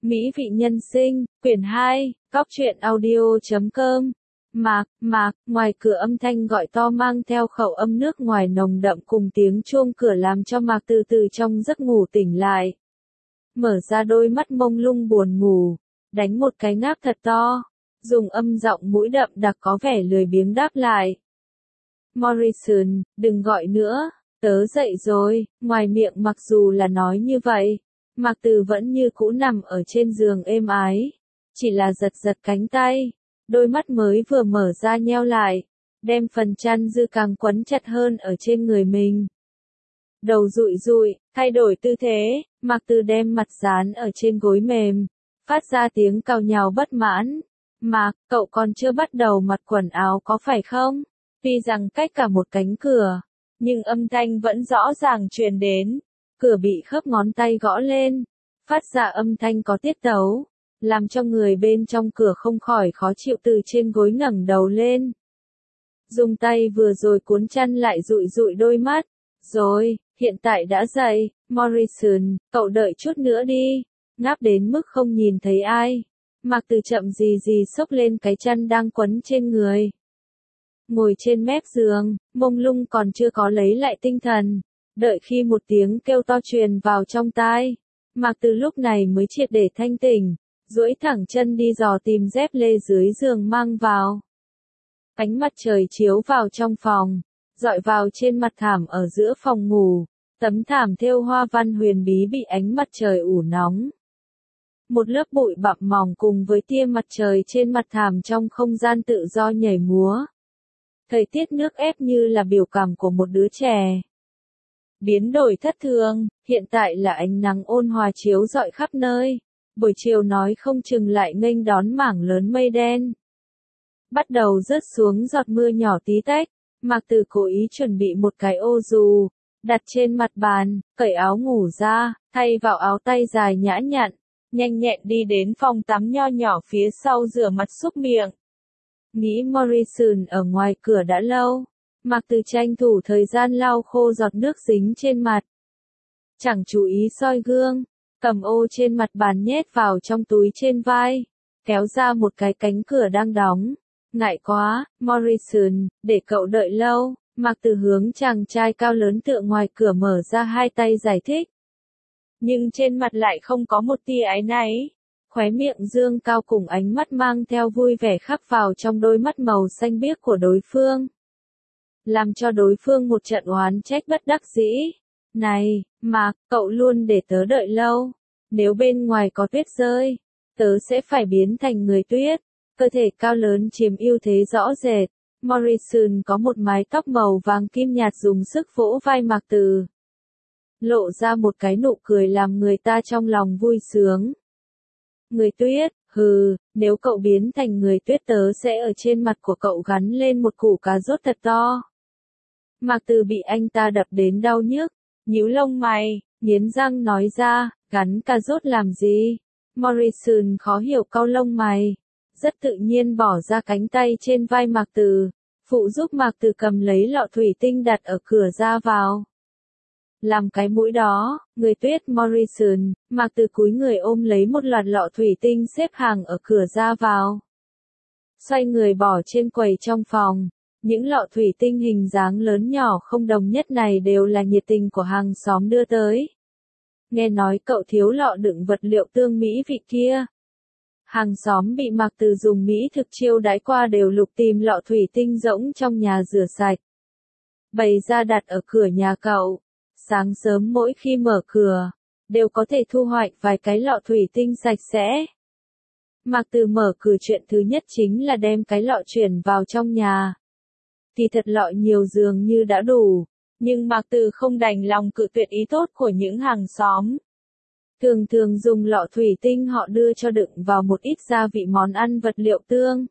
Mỹ vị nhân sinh, quyển 2, góc truyện audio.com. Mạc, ngoài cửa âm thanh gọi to mang theo khẩu âm nước ngoài nồng đậm cùng tiếng chuông cửa làm cho Mạc từ từ trong giấc ngủ tỉnh lại. Mở ra đôi mắt mông lung buồn ngủ, đánh một cái ngáp thật to, dùng âm giọng mũi đậm đặc có vẻ lười biếng đáp lại. Morrison, đừng gọi nữa, tớ dậy rồi, ngoài miệng mặc dù là nói như vậy. Mạc Từ vẫn như cũ nằm ở trên giường êm ái, chỉ là giật giật cánh tay, đôi mắt mới vừa mở ra nheo lại, đem phần chăn dư càng quấn chặt hơn ở trên người mình. Đầu dụi dụi, thay đổi tư thế, Mạc Từ đem mặt dán ở trên gối mềm, phát ra tiếng cào nhào bất mãn. Mạc, cậu còn chưa bắt đầu mặc quần áo có phải không? Tuy rằng cách cả một cánh cửa, nhưng âm thanh vẫn rõ ràng truyền đến. Cửa bị khớp ngón tay gõ lên, phát ra âm thanh có tiết tấu, làm cho người bên trong cửa không khỏi khó chịu từ trên gối ngẩng đầu lên. Dùng tay vừa rồi cuốn chăn lại dụi dụi đôi mắt. Rồi, hiện tại đã dậy, Morrison, cậu đợi chút nữa đi. Ngáp đến mức không nhìn thấy ai. Mạc Từ chậm gì xốc lên cái chăn đang quấn trên người. Ngồi trên mép giường, mông lung còn chưa có lấy lại tinh thần. Đợi khi một tiếng kêu to truyền vào trong tai, Mạc Từ lúc này mới triệt để thanh tỉnh, duỗi thẳng chân đi dò tìm dép lê dưới giường mang vào. Ánh mặt trời chiếu vào trong phòng, rọi vào trên mặt thảm ở giữa phòng ngủ, tấm thảm thêu hoa văn huyền bí bị ánh mặt trời ủ nóng. Một lớp bụi bặm mỏng cùng với tia mặt trời trên mặt thảm trong không gian tự do nhảy múa. Thời tiết nước ép như là biểu cảm của một đứa trẻ. Biến đổi thất thường, hiện tại là ánh nắng ôn hòa chiếu rọi khắp nơi, buổi chiều nói không chừng lại nghênh đón mảng lớn mây đen. Bắt đầu rớt xuống giọt mưa nhỏ tí tách, Mạc Từ cố ý chuẩn bị một cái ô dù, đặt trên mặt bàn, cởi áo ngủ ra, thay vào áo tay dài nhã nhặn, nhanh nhẹn đi đến phòng tắm nho nhỏ phía sau rửa mặt súc miệng. Nghĩ Morrison ở ngoài cửa đã lâu. Mạc Từ tranh thủ thời gian lau khô giọt nước dính trên mặt. Chẳng chú ý soi gương, cầm ô trên mặt bàn nhét vào trong túi trên vai, kéo ra một cái cánh cửa đang đóng. Ngại quá, Morrison, để cậu đợi lâu. Mạc Từ hướng chàng trai cao lớn tựa ngoài cửa mở ra hai tay giải thích. Nhưng trên mặt lại không có một tia áy náy. Khóe miệng dương cao cùng ánh mắt mang theo vui vẻ khắc vào trong đôi mắt màu xanh biếc của đối phương. Làm cho đối phương một trận oán trách bất đắc dĩ. Này, Mạc, cậu luôn để tớ đợi lâu. Nếu bên ngoài có tuyết rơi, tớ sẽ phải biến thành người tuyết. Cơ thể cao lớn chiếm ưu thế rõ rệt. Morrison có một mái tóc màu vàng kim nhạt dùng sức vỗ vai Mạc Từ. Lộ ra một cái nụ cười làm người ta trong lòng vui sướng. Người tuyết, hừ, nếu cậu biến thành người tuyết tớ sẽ ở trên mặt của cậu gắn lên một củ cà rốt thật to. Mạc Từ bị anh ta đập đến đau nhức, nhíu lông mày, nghiến răng nói ra, gắn cà rốt làm gì? Morrison khó hiểu cau lông mày, rất tự nhiên bỏ ra cánh tay trên vai Mạc Từ, phụ giúp Mạc Từ cầm lấy lọ thủy tinh đặt ở cửa ra vào. Làm cái mũi đó, người tuyết Morrison, Mạc Từ cúi người ôm lấy một loạt lọ thủy tinh xếp hàng ở cửa ra vào. Xoay người bỏ trên quầy trong phòng. Những lọ thủy tinh hình dáng lớn nhỏ không đồng nhất này đều là nhiệt tình của hàng xóm đưa tới. Nghe nói cậu thiếu lọ đựng vật liệu tương mỹ vị kia. Hàng xóm bị Mạc Từ dùng mỹ thực chiêu đãi qua đều lục tìm lọ thủy tinh rỗng trong nhà rửa sạch. Bày ra đặt ở cửa nhà cậu. Sáng sớm mỗi khi mở cửa, đều có thể thu hoạch vài cái lọ thủy tinh sạch sẽ. Mạc Từ mở cửa chuyện thứ nhất chính là đem cái lọ chuyển vào trong nhà. Thì thật lọ nhiều dường như đã đủ, nhưng Mạc Từ không đành lòng cự tuyệt ý tốt của những hàng xóm. Thường dùng lọ thủy tinh họ đưa cho đựng vào một ít gia vị món ăn vật liệu tương.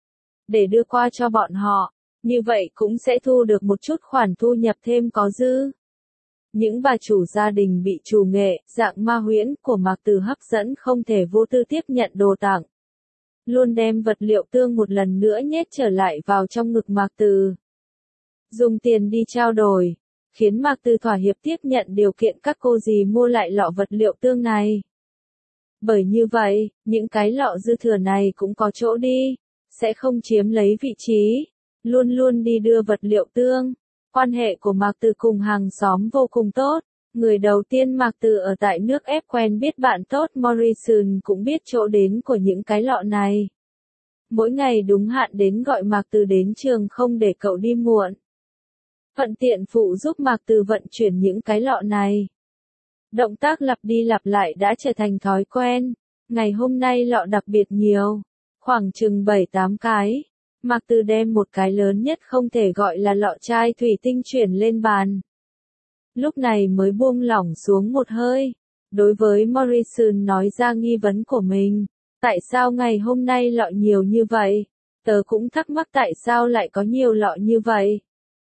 Để đưa qua cho bọn họ, như vậy cũng sẽ thu được một chút khoản thu nhập thêm có dư. Những bà chủ gia đình bị trù nghệ, dạng ma huyễn của Mạc Từ hấp dẫn không thể vô tư tiếp nhận đồ tặng. Luôn đem vật liệu tương một lần nữa nhét trở lại vào trong ngực Mạc Từ. Dùng tiền đi trao đổi, khiến Mạc Từ thỏa hiệp tiếp nhận điều kiện các cô dì mua lại lọ vật liệu tương này. Bởi như vậy, những cái lọ dư thừa này cũng có chỗ đi, sẽ không chiếm lấy vị trí, luôn luôn đi đưa vật liệu tương. Quan hệ của Mạc Từ cùng hàng xóm vô cùng tốt. Người đầu tiên Mạc Từ ở tại nước ép quen biết bạn tốt Morrison cũng biết chỗ đến của những cái lọ này. Mỗi ngày đúng hạn đến gọi Mạc Từ đến trường không để cậu đi muộn. Thuận tiện phụ giúp Mạc Từ vận chuyển những cái lọ này. Động tác lặp đi lặp lại đã trở thành thói quen. Ngày hôm nay lọ đặc biệt nhiều, khoảng chừng 7-8 cái. Mạc Từ đem một cái lớn nhất không thể gọi là lọ chai thủy tinh chuyển lên bàn. Lúc này mới buông lỏng xuống một hơi. Đối với Morrison nói ra nghi vấn của mình. Tại sao ngày hôm nay lọ nhiều như vậy? Tớ cũng thắc mắc tại sao lại có nhiều lọ như vậy.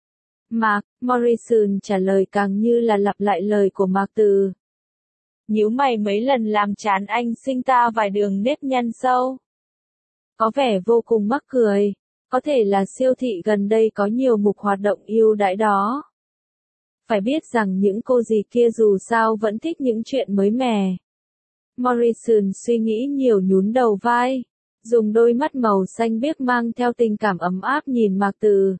Morrison trả lời càng như là lặp lại lời của Mạc Từ. Nhíu mày mấy lần làm chán anh sinh ta vài đường nếp nhăn sâu. Có vẻ vô cùng mắc cười. Có thể là siêu thị gần đây có nhiều mục hoạt động ưu đãi đó. Phải biết rằng những cô dì kia dù sao vẫn thích những chuyện mới mẻ. Morrison suy nghĩ nhiều nhún đầu vai, dùng đôi mắt màu xanh biếc mang theo tình cảm ấm áp nhìn Mạc Từ.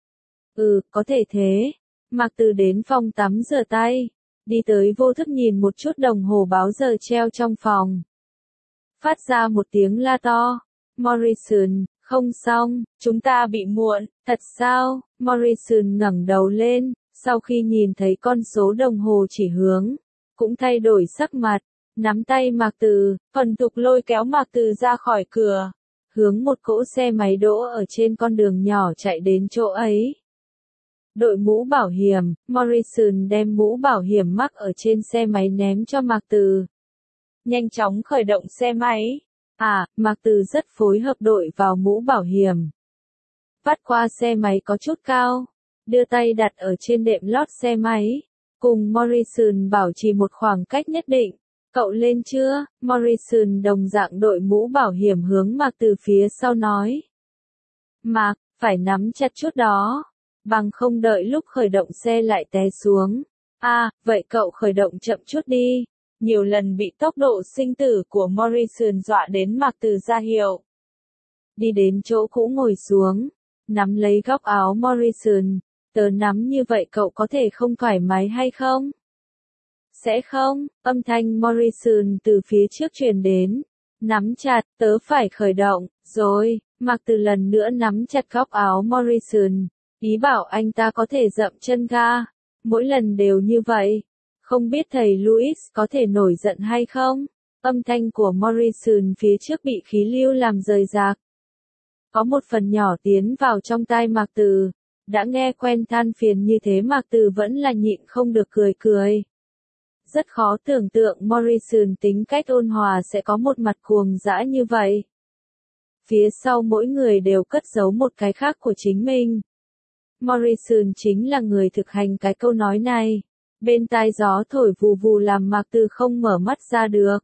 Có thể thế. Mạc Từ đến phòng tắm rửa tay, đi tới vô thức nhìn một chút đồng hồ báo giờ treo trong phòng. Phát ra một tiếng la to. Morrison, không xong, chúng ta bị muộn, thật sao? Morrison ngẩng đầu lên, sau khi nhìn thấy con số đồng hồ chỉ hướng, cũng thay đổi sắc mặt, nắm tay Mạc Từ, thuần thục lôi kéo Mạc Từ ra khỏi cửa, hướng một cỗ xe máy đỗ ở trên con đường nhỏ chạy đến chỗ ấy. Đội mũ bảo hiểm, Morrison đem mũ bảo hiểm mắc ở trên xe máy ném cho Mạc Từ. Nhanh chóng khởi động xe máy. Mạc Từ rất phối hợp đội vào mũ bảo hiểm. Vắt qua xe máy có chút cao, đưa tay đặt ở trên đệm lót xe máy, cùng Morrison bảo trì một khoảng cách nhất định. Cậu lên chưa? Morrison đồng dạng đội mũ bảo hiểm hướng Mạc Từ phía sau nói. Mạc, phải nắm chặt chút đó, bằng không đợi lúc khởi động xe lại té xuống. Vậy cậu khởi động chậm chút đi. Nhiều lần bị tốc độ sinh tử của Morrison dọa đến Mạc Từ ra hiệu. Đi đến chỗ cũ ngồi xuống, nắm lấy góc áo Morrison, tớ nắm như vậy cậu có thể không thoải mái hay không? Sẽ không, âm thanh Morrison từ phía trước truyền đến. Nắm chặt, tớ phải khởi động, rồi, Mạc Từ lần nữa nắm chặt góc áo Morrison, ý bảo anh ta có thể dậm chân ga. Mỗi lần đều như vậy. Không biết thầy Louis có thể nổi giận hay không? Âm thanh của Morrison phía trước bị khí lưu làm rời rạc. Có một phần nhỏ tiến vào trong tai Mạc Từ. Đã nghe quen than phiền như thế Mạc Từ vẫn là nhịn không được cười. Rất khó tưởng tượng Morrison tính cách ôn hòa sẽ có một mặt cuồng dã như vậy. Phía sau mỗi người đều cất giấu một cái khác của chính mình. Morrison chính là người thực hành cái câu nói này. Bên tai gió thổi vù vù làm Mạc Từ không mở mắt ra được.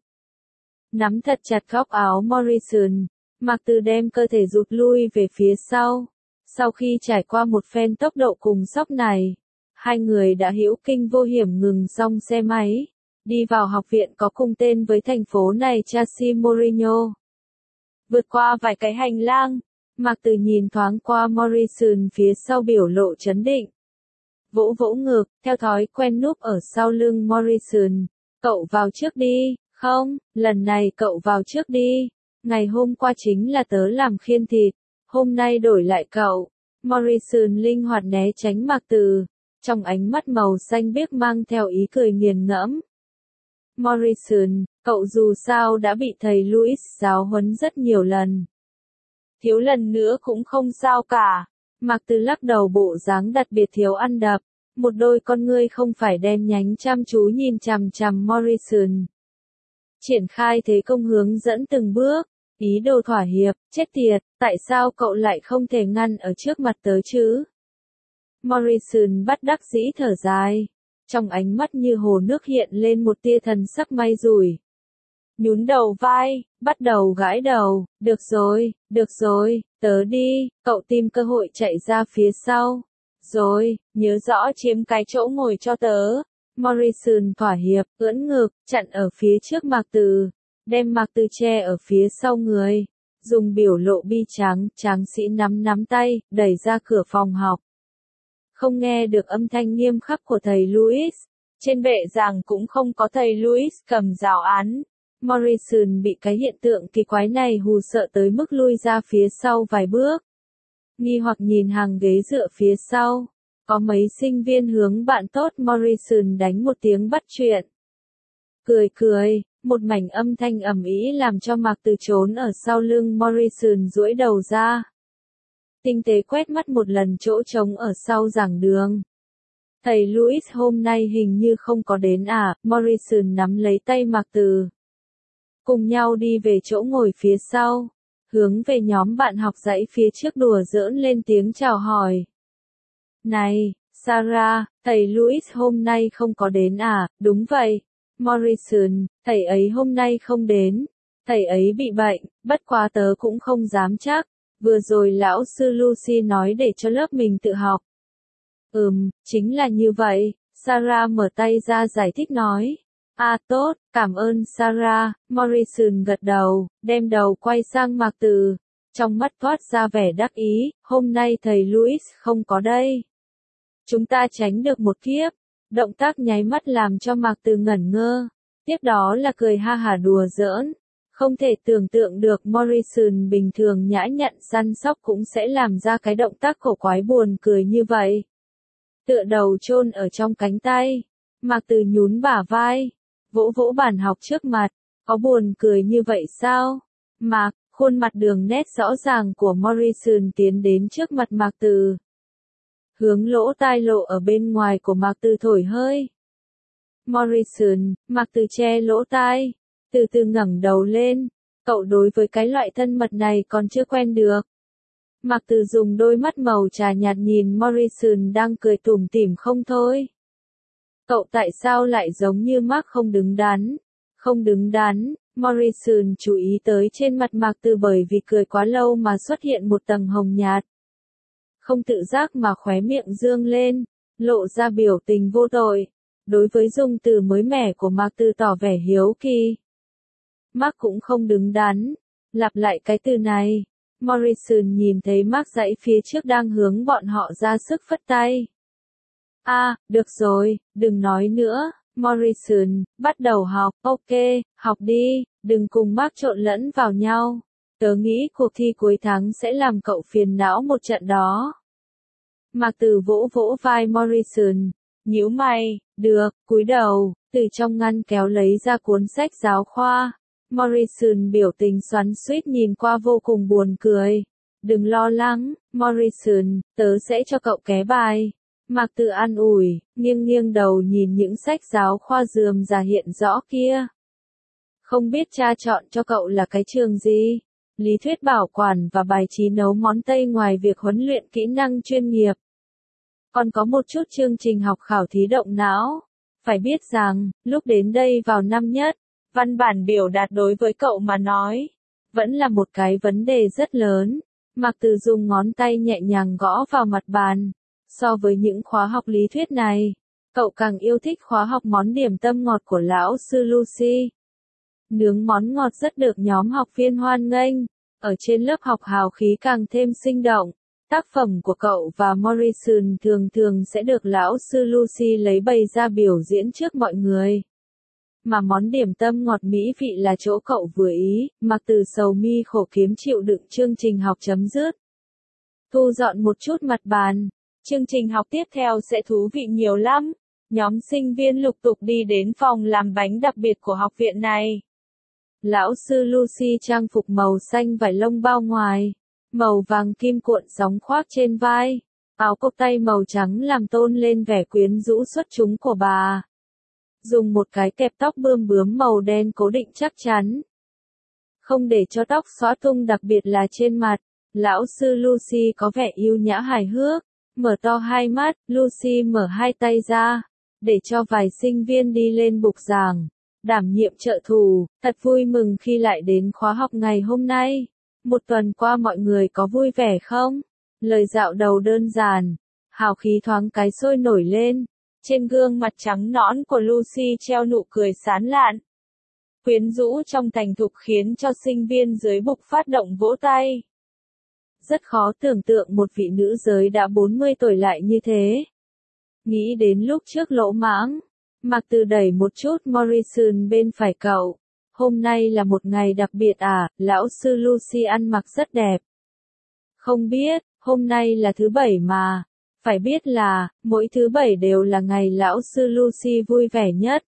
Nắm thật chặt góc áo Morrison, Mạc Từ đem cơ thể rụt lui về phía sau. Sau khi trải qua một phen tốc độ cùng sóc này, hai người đã hữu kinh vô hiểm ngừng xong xe máy, đi vào học viện có cùng tên với thành phố này Chelsea Mourinho. Vượt qua vài cái hành lang, Mạc Từ nhìn thoáng qua Morrison phía sau biểu lộ trấn định. Vỗ vỗ ngực, theo thói quen núp ở sau lưng Morrison. Cậu vào trước đi, không, lần này cậu vào trước đi. Ngày hôm qua chính là tớ làm khiên thịt, hôm nay đổi lại cậu. Morrison linh hoạt né tránh Mạc Từ, trong ánh mắt màu xanh biếc mang theo ý cười nghiền ngẫm. Morrison, cậu dù sao đã bị thầy Louis giáo huấn rất nhiều lần. Thiếu lần nữa cũng không sao cả. Mạc Từ lắc đầu bộ dáng đặc biệt thiếu ăn đập, một đôi con ngươi không phải đen nhánh chăm chú nhìn chằm chằm Morrison. Triển khai thế công hướng dẫn từng bước, ý đồ thỏa hiệp, chết tiệt, tại sao cậu lại không thể ngăn ở trước mặt tớ chứ? Morrison bất đắc dĩ thở dài, trong ánh mắt như hồ nước hiện lên một tia thần sắc may rủi. Nhún đầu vai, bắt đầu gãi đầu, được rồi, tớ đi, cậu tìm cơ hội chạy ra phía sau. Rồi, nhớ rõ chiếm cái chỗ ngồi cho tớ. Morrison thỏa hiệp, ưỡn ngực, chặn ở phía trước Mạc Từ. đem Mạc Từ che ở phía sau người, dùng biểu lộ bi tráng sĩ nắm tay, đẩy ra cửa phòng học. Không nghe được âm thanh nghiêm khắc của thầy Louis, trên bệ giảng cũng không có thầy Louis cầm giáo án. Morrison bị cái hiện tượng kỳ quái này hù sợ tới mức lui ra phía sau vài bước. Nghi hoặc nhìn hàng ghế dựa phía sau, có mấy sinh viên hướng bạn tốt Morrison đánh một tiếng bắt chuyện. Cười, một mảnh âm thanh ầm ĩ làm cho Mạc Từ trốn ở sau lưng Morrison duỗi đầu ra. Tinh tế quét mắt một lần chỗ trống ở sau giảng đường. Thầy Louis hôm nay hình như không có đến à, Morrison nắm lấy tay Mạc Từ. Cùng nhau đi về chỗ ngồi phía sau, hướng về nhóm bạn học dãy phía trước đùa giỡn lên tiếng chào hỏi. Này, Sarah, thầy Louis hôm nay không có đến à, đúng vậy. Morrison, thầy ấy hôm nay không đến, thầy ấy bị bệnh, bất quá tớ cũng không dám chắc, vừa rồi lão sư Lucy nói để cho lớp mình tự học. Chính là như vậy, Sarah mở tay ra giải thích nói. À tốt, cảm ơn Sarah, Morrison gật đầu, đem đầu quay sang Mạc Từ, trong mắt toát ra vẻ đắc ý, hôm nay thầy Louis không có đây. Chúng ta tránh được một kiếp. Động tác nháy mắt làm cho Mạc Từ ngẩn ngơ, tiếp đó là cười ha hả đùa giỡn. Không thể tưởng tượng được Morrison bình thường nhã nhặn săn sóc cũng sẽ làm ra cái động tác cổ quái buồn cười như vậy. Tựa đầu chôn ở trong cánh tay, Mạc Từ nhún bả vai, vỗ bàn học trước mặt, có buồn cười như vậy sao? Mạc, khuôn mặt đường nét rõ ràng của Morrison tiến đến trước mặt Mạc Từ. Hướng lỗ tai lộ ở bên ngoài của Mạc Từ thổi hơi. Morrison, Mạc Từ che lỗ tai, từ từ ngẩng đầu lên, cậu đối với cái loại thân mật này còn chưa quen được. Mạc Từ dùng đôi mắt màu trà nhạt nhìn Morrison đang cười tủm tỉm không thôi. Cậu tại sao lại giống như Mark không đứng đắn? Không đứng đắn, Morrison chú ý tới trên mặt Mạc Từ bởi vì cười quá lâu mà xuất hiện một tầng hồng nhạt. Không tự giác mà khóe miệng dương lên, lộ ra biểu tình vô tội. Đối với dùng từ mới mẻ của Mạc Từ tỏ vẻ hiếu kỳ. Mark cũng không đứng đắn. Lặp lại cái từ này. Morrison nhìn thấy Mark dãy phía trước đang hướng bọn họ ra sức phất tay. À, được rồi, đừng nói nữa. Morrison, bắt đầu học, ok, học đi, đừng cùng Mark trộn lẫn vào nhau. Tớ nghĩ cuộc thi cuối tháng sẽ làm cậu phiền não một trận đó. Mạc Từ vỗ vai Morrison, nhíu mày, được, cúi đầu, từ trong ngăn kéo lấy ra cuốn sách giáo khoa. Morrison biểu tình xoắn xuýt nhìn qua vô cùng buồn cười. Đừng lo lắng, Morrison, tớ sẽ cho cậu ké bài. Mạc Từ an ủi, nghiêng đầu nhìn những sách giáo khoa rườm rà hiện rõ kia. Không biết cha chọn cho cậu là cái trường gì? Lý thuyết bảo quản và bài trí nấu món Tây ngoài việc huấn luyện kỹ năng chuyên nghiệp. Còn có một chút chương trình học khảo thí động não. Phải biết rằng, lúc đến đây vào năm nhất, văn bản biểu đạt đối với cậu mà nói, vẫn là một cái vấn đề rất lớn. Mạc Từ dùng ngón tay nhẹ nhàng gõ vào mặt bàn. So với những khóa học lý thuyết này, cậu càng yêu thích khóa học món điểm tâm ngọt của lão sư Lucy. Nướng món ngọt rất được nhóm học viên hoan nghênh, ở trên lớp học hào khí càng thêm sinh động. Tác phẩm của cậu và Morrison thường sẽ được lão sư Lucy lấy bày ra biểu diễn trước mọi người. Mà món điểm tâm ngọt mỹ vị là chỗ cậu vừa ý, Mạc Từ sầu mi khổ kiếm chịu đựng chương trình học chấm dứt. Thu dọn một chút mặt bàn, chương trình học tiếp theo sẽ thú vị nhiều lắm. Nhóm sinh viên lục tục đi đến phòng làm bánh đặc biệt của học viện này. Lão sư Lucy trang phục màu xanh vải lông bao ngoài, màu vàng kim cuộn sóng khoác trên vai, áo cộc tay màu trắng làm tôn lên vẻ quyến rũ xuất chúng của bà. Dùng một cái kẹp tóc bươm bướm màu đen cố định chắc chắn. Không để cho tóc xõa tung đặc biệt là trên mặt, lão sư Lucy có vẻ yêu nhã hài hước, mở to hai mắt, Lucy mở hai tay ra, để cho vài sinh viên đi lên bục giảng. Đảm nhiệm trợ thủ, thật vui mừng khi lại đến khóa học ngày hôm nay. Một tuần qua mọi người có vui vẻ không? Lời dạo đầu đơn giản, hào khí thoáng cái sôi nổi lên. Trên gương mặt trắng nõn của Lucy treo nụ cười sán lạn. quyến rũ trong thành thục khiến cho sinh viên dưới bục phát động vỗ tay. Rất khó tưởng tượng một vị nữ giới đã 40 tuổi lại như thế. Nghĩ đến lúc trước lỗ mãng, Mạc Từ đẩy một chút Morrison bên phải cậu. Hôm nay là một ngày đặc biệt à, lão sư Lucy ăn mặc rất đẹp. Không biết, hôm nay là thứ bảy mà. Phải biết là, mỗi thứ bảy đều là ngày lão sư Lucy vui vẻ nhất.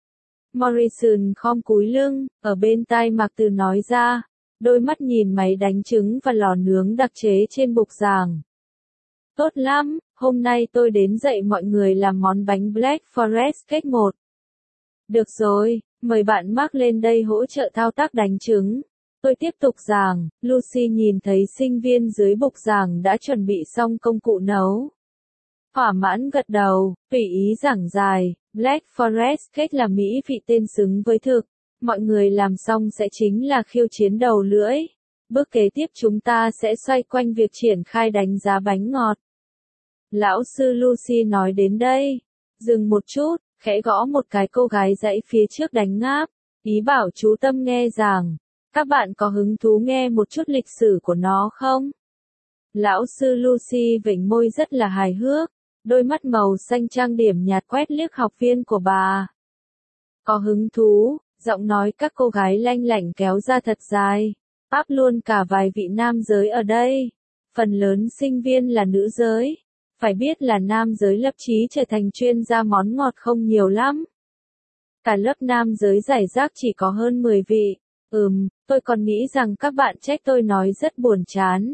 Morrison khom cúi lưng, ở bên tai Mạc Từ nói ra, đôi mắt nhìn máy đánh trứng và lò nướng đặc chế trên bục giảng. Tốt lắm, hôm nay tôi đến dạy mọi người làm món bánh Black Forest Cake 1. Được rồi, mời bạn Mark lên đây hỗ trợ thao tác đánh trứng. Tôi tiếp tục giảng, Lucy nhìn thấy sinh viên dưới bục giảng đã chuẩn bị xong công cụ nấu. Thỏa mãn gật đầu, tùy ý giảng dài, Black Forest Cake là mỹ vị tên xứng với thực. Mọi người làm xong sẽ chính là khiêu chiến đầu lưỡi. Bước kế tiếp chúng ta sẽ xoay quanh việc triển khai đánh giá bánh ngọt. Lão sư Lucy nói đến đây. Dừng một chút, khẽ gõ một cái cô gái dãy phía trước đánh ngáp. Ý bảo chú tâm nghe giảng. Các bạn có hứng thú nghe một chút lịch sử của nó không? Lão sư Lucy vểnh môi rất là hài hước. Đôi mắt màu xanh trang điểm nhạt quét liếc học viên của bà. Có hứng thú, giọng nói các cô gái lanh lảnh kéo ra thật dài. Áp luôn cả vài vị nam giới ở đây. Phần lớn sinh viên là nữ giới. Phải biết là nam giới lập chí trở thành chuyên gia món ngọt không nhiều lắm. Cả lớp nam giới giải rác chỉ có hơn 10 vị. Tôi còn nghĩ rằng các bạn trách tôi nói rất buồn chán.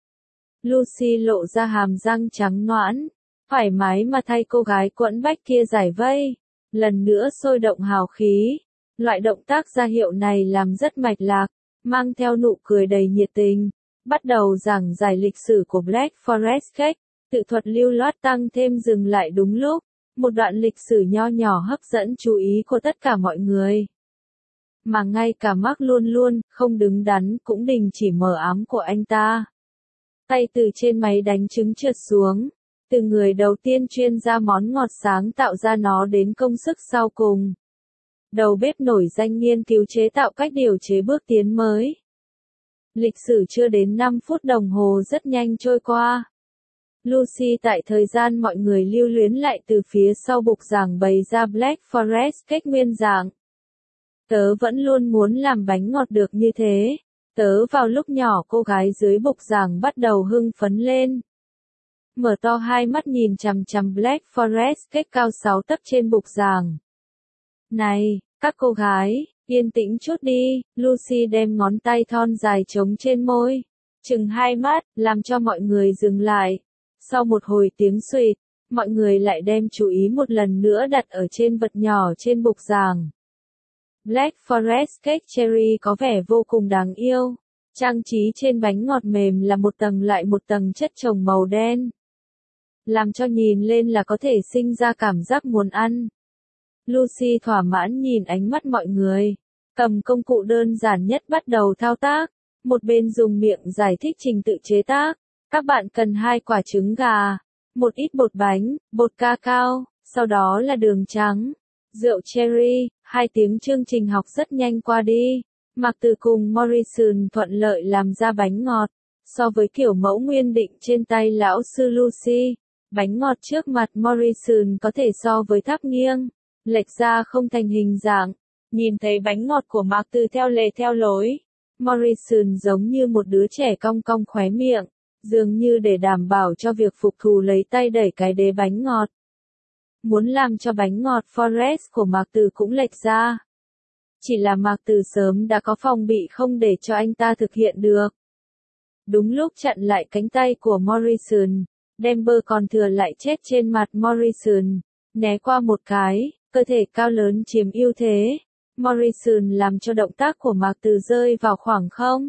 Lucy lộ ra hàm răng trắng nõn. Thoải mái mà thay cô gái quẫn bách kia giải vây. Lần nữa sôi động hào khí. Loại động tác ra hiệu này làm rất mạch lạc, mang theo nụ cười đầy nhiệt tình. Bắt đầu giảng giải lịch sử của Black Forest Cake. Tự thuật lưu loát tăng thêm dừng lại đúng lúc. Một đoạn lịch sử nho nhỏ hấp dẫn chú ý của tất cả mọi người. Mà ngay cả Mark luôn luôn, không đứng đắn cũng đình chỉ mờ ám của anh ta. Tay từ trên máy đánh trứng trượt xuống. Từ người đầu tiên chuyên ra món ngọt sáng tạo ra nó đến công sức sau cùng. Đầu bếp nổi danh nghiên cứu chế tạo cách điều chế bước tiến mới. Lịch sử chưa đến 5 phút đồng hồ rất nhanh trôi qua. Lucy tại thời gian mọi người lưu luyến lại từ phía sau bục giảng bày ra Black Forest Cake nguyên dạng. Tớ vẫn luôn muốn làm bánh ngọt được như thế. Tớ vào lúc nhỏ cô gái dưới bục giảng bắt đầu hưng phấn lên. Mở to hai mắt nhìn chằm chằm Black Forest Cake cao 6 tấc trên bục giảng. Này, các cô gái, yên tĩnh chút đi, Lucy đem ngón tay thon dài trống trên môi. Chừng hai mắt, làm cho mọi người dừng lại. Sau một hồi tiếng xuỵt, mọi người lại đem chú ý một lần nữa đặt ở trên vật nhỏ trên bục giảng. Black Forest Cake Cherry có vẻ vô cùng đáng yêu. Trang trí trên bánh ngọt mềm là một tầng lại một tầng chất chồng màu đen. Làm cho nhìn lên là có thể sinh ra cảm giác muốn ăn. Lucy thỏa mãn nhìn ánh mắt mọi người. Cầm công cụ đơn giản nhất bắt đầu thao tác. Một bên dùng miệng giải thích trình tự chế tác. Các bạn cần 2 quả trứng gà, một ít bột bánh, bột cacao, sau đó là đường trắng, rượu cherry. 2 tiếng chương trình học rất nhanh qua đi. Mạc Từ cùng Morrison thuận lợi làm ra bánh ngọt. So với kiểu mẫu nguyên định trên tay lão sư Lucy, bánh ngọt trước mặt Morrison có thể so với tháp nghiêng, lệch ra không thành hình dạng. Nhìn thấy bánh ngọt của Mạc Từ theo lề theo lối, Morrison giống như một đứa trẻ cong cong khóe miệng, dường như để đảm bảo cho việc phục thù lấy tay đẩy cái đế bánh ngọt. Muốn làm cho bánh ngọt Forest của Mạc Từ cũng lệch ra. Chỉ là Mạc Từ sớm đã có phòng bị không để cho anh ta thực hiện được. Đúng lúc chặn lại cánh tay của Morrison, đem bơ còn thừa lại chết trên mặt Morrison, né qua một cái, cơ thể cao lớn chiếm ưu thế. Morrison làm cho động tác của Mạc Từ rơi vào khoảng không.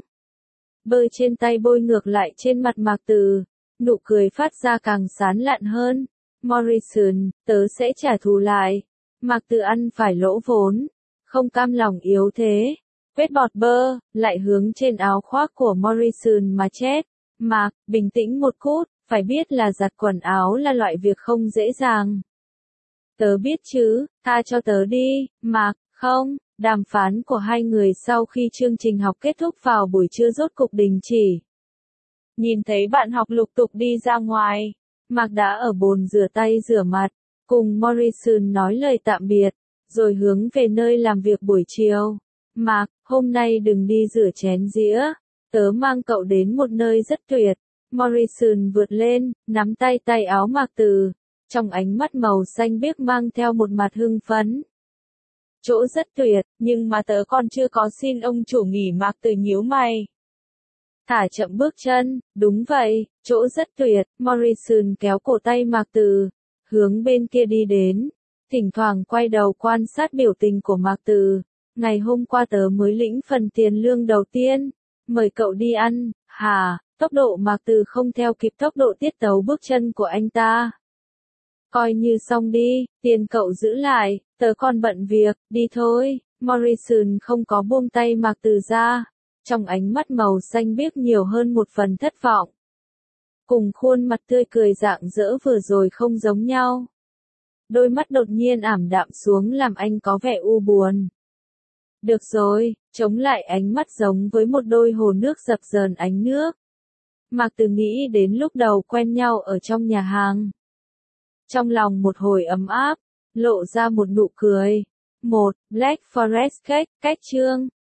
Bơ trên tay bôi ngược lại trên mặt Mạc Từ, nụ cười phát ra càng sán lạn hơn. Morrison, tớ sẽ trả thù lại. Mạc Từ ăn phải lỗ vốn, không cam lòng yếu thế. Vết bọt bơ, lại hướng trên áo khoác của Morrison mà chết. Mạc, bình tĩnh một chút, phải biết là giặt quần áo là loại việc không dễ dàng. Tớ biết chứ, tha cho tớ đi, Mạc, không, Đàm phán của hai người sau khi chương trình học kết thúc vào buổi trưa rốt cục đình chỉ. Nhìn thấy bạn học lục tục đi ra ngoài, Mark đã ở bồn rửa tay rửa mặt, cùng Morrison nói lời tạm biệt, rồi hướng về nơi làm việc buổi chiều. Mark, hôm nay đừng đi rửa chén dĩa, tớ mang cậu đến một nơi rất tuyệt. Morrison vượt lên, nắm tay tay áo Mark Từ, trong ánh mắt màu xanh biếc mang theo một mặt hưng phấn. Chỗ rất tuyệt, nhưng mà tớ còn chưa có xin ông chủ nghỉ. Mark Từ nhíu mày. Thả chậm bước chân, đúng vậy, chỗ rất tuyệt. Morrison kéo cổ tay Mark Từ, hướng bên kia đi đến, thỉnh thoảng quay đầu quan sát biểu tình của Mark Từ. Ngày hôm qua tớ mới lĩnh phần tiền lương đầu tiên, mời cậu đi ăn. Hả? Tốc độ Mark Từ không theo kịp tốc độ tiết tấu bước chân của anh ta. Coi như xong đi, tiền cậu giữ lại, tớ còn bận việc, đi thôi. Morrison không có buông tay Mark Từ ra, trong ánh mắt màu xanh biếc nhiều hơn một phần thất vọng. Cùng khuôn mặt tươi cười rạng rỡ vừa rồi không giống nhau. Đôi mắt đột nhiên ảm đạm xuống làm anh có vẻ u buồn. Được rồi, chống lại ánh mắt giống với một đôi hồ nước dập dờn ánh nước. Mark Từ nghĩ đến lúc đầu quen nhau ở trong nhà hàng. Trong lòng một hồi ấm áp, lộ ra một nụ cười. Black Forest Cake, cách chương.